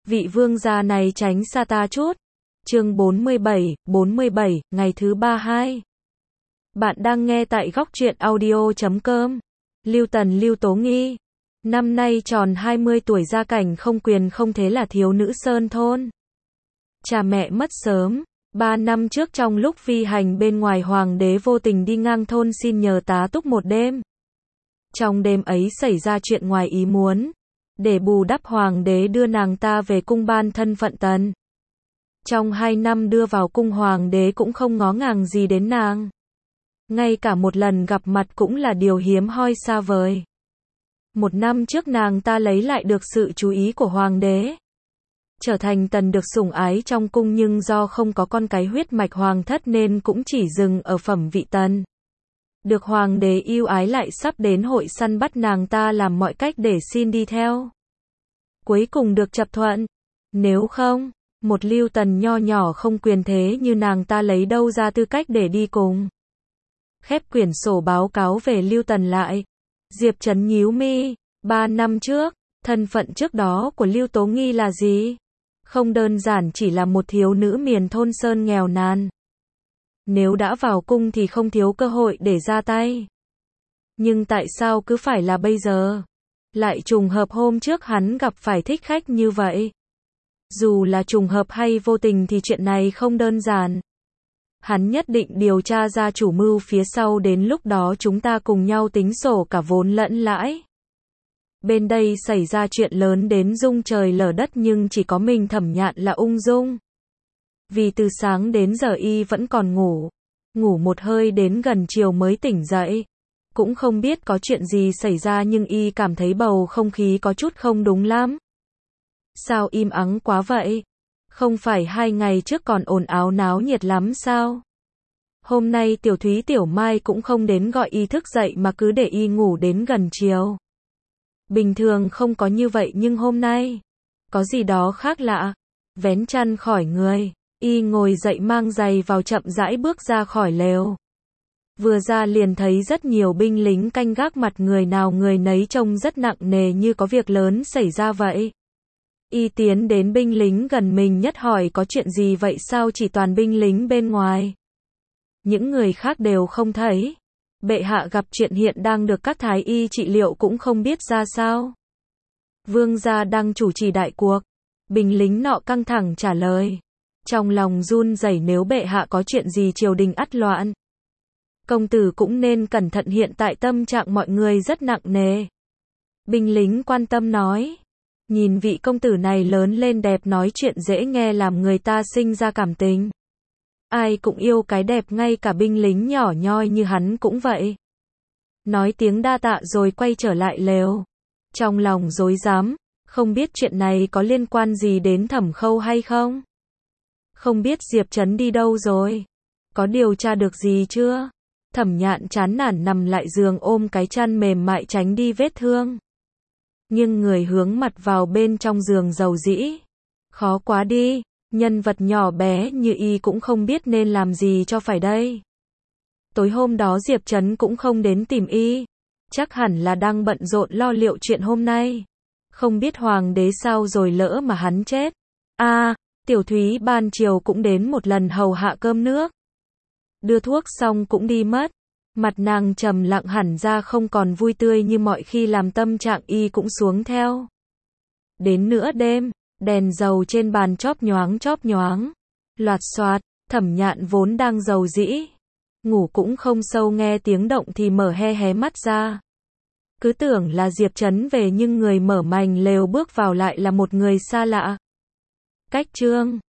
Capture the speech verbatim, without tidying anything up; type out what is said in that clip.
vị vương gia này tránh xa ta chút. Chương bốn mươi bảy, bốn mươi bảy, ngày thứ ba hai. Bạn đang nghe tại góc truyện audio chấm com. Lưu Tần Lưu Tố Nghi. Năm nay tròn hai mươi tuổi, gia cảnh không quyền không thế, là thiếu nữ sơn thôn. Cha mẹ mất sớm. Ba năm trước trong lúc phi hành bên ngoài, hoàng đế vô tình đi ngang thôn xin nhờ tá túc một đêm. Trong đêm ấy xảy ra chuyện ngoài ý muốn. Để bù đắp, hoàng đế đưa nàng ta về cung ban thân phận tần. Trong hai năm đưa vào cung, hoàng đế cũng không ngó ngàng gì đến nàng. Ngay cả một lần gặp mặt cũng là điều hiếm hoi xa vời. Một năm trước nàng ta lấy lại được sự chú ý của hoàng đế, trở thành tần được sủng ái trong cung, nhưng do không có con cái huyết mạch hoàng thất nên cũng chỉ dừng ở phẩm vị tần. Được hoàng đế yêu ái lại sắp đến hội săn bắt, nàng ta làm mọi cách để xin đi theo. Cuối cùng được chấp thuận. Nếu không, một Lưu Tần nho nhỏ không quyền thế như nàng ta lấy đâu ra tư cách để đi cùng. Khép quyển sổ báo cáo về Lưu Tần lại. Diệp Trấn nhíu mi. Ba năm trước, thân phận trước đó của Lưu Tố Nghi là gì? Không đơn giản chỉ là một thiếu nữ miền thôn sơn nghèo nàn. Nếu đã vào cung thì không thiếu cơ hội để ra tay. Nhưng tại sao cứ phải là bây giờ? Lại trùng hợp hôm trước hắn gặp phải thích khách như vậy. Dù là trùng hợp hay vô tình thì chuyện này không đơn giản. Hắn nhất định điều tra ra chủ mưu phía sau, đến lúc đó chúng ta cùng nhau tính sổ cả vốn lẫn lãi. Bên đây xảy ra chuyện lớn đến rung trời lở đất, nhưng chỉ có mình Thẩm Nhạn là ung dung. Vì từ sáng đến giờ y vẫn còn ngủ. Ngủ một hơi đến gần chiều mới tỉnh dậy. Cũng không biết có chuyện gì xảy ra, nhưng y cảm thấy bầu không khí có chút không đúng lắm. Sao im ắng quá vậy? Không phải hai ngày trước còn ồn ào náo nhiệt lắm sao? Hôm nay Tiểu Thúy Tiểu Mai cũng không đến gọi y thức dậy mà cứ để y ngủ đến gần chiều. Bình thường không có như vậy, nhưng hôm nay có gì đó khác lạ. Vén chăn khỏi người, y ngồi dậy mang giày vào, chậm rãi bước ra khỏi lều. Vừa ra liền thấy rất nhiều binh lính canh gác, mặt người nào người nấy trông rất nặng nề, như có việc lớn xảy ra vậy. Y tiến đến binh lính gần mình nhất, hỏi có chuyện gì vậy sao? Chỉ toàn binh lính bên ngoài. Những người khác đều không thấy. Bệ hạ gặp chuyện, hiện đang được các thái y trị liệu, cũng không biết ra sao. Vương gia đang chủ trì đại cuộc. Binh lính nọ căng thẳng trả lời. Trong lòng run rẩy, nếu bệ hạ có chuyện gì triều đình ắt loạn. Công tử cũng nên cẩn thận, hiện tại tâm trạng mọi người rất nặng nề. Binh lính quan tâm nói. Nhìn vị công tử này lớn lên đẹp, nói chuyện dễ nghe, làm người ta sinh ra cảm tình. Ai cũng yêu cái đẹp, ngay cả binh lính nhỏ nhoi như hắn cũng vậy. Nói tiếng đa tạ rồi quay trở lại lều. Trong lòng rối rắm, không biết chuyện này có liên quan gì đến Thẩm Khâu hay không? Không biết Diệp Trấn đi đâu rồi? Có điều tra được gì chưa? Thẩm Nhạn chán nản nằm lại giường, ôm cái chăn mềm mại tránh đi vết thương. Nhưng người hướng mặt vào bên trong giường dầu dĩ. Khó quá đi, nhân vật nhỏ bé như y cũng không biết nên làm gì cho phải đây. Tối hôm đó Diệp Trấn cũng không đến tìm y. Chắc hẳn là đang bận rộn lo liệu chuyện hôm nay. Không biết hoàng đế sao rồi, lỡ mà hắn chết. a à, Tiểu Thúy ban chiều cũng đến một lần hầu hạ cơm nước. Đưa thuốc xong cũng đi mất. Mặt nàng trầm lặng hẳn ra, không còn vui tươi như mọi khi, làm tâm trạng y cũng xuống theo. Đến nửa đêm, đèn dầu trên bàn chóp nhoáng chóp nhoáng. Loạt xoạt, Thẩm Nhạn vốn đang dầu dĩ. Ngủ cũng không sâu, nghe tiếng động thì mở he hé mắt ra. Cứ tưởng là Diệp Trấn về, nhưng người mở mành lều bước vào lại là một người xa lạ. Cách Trương.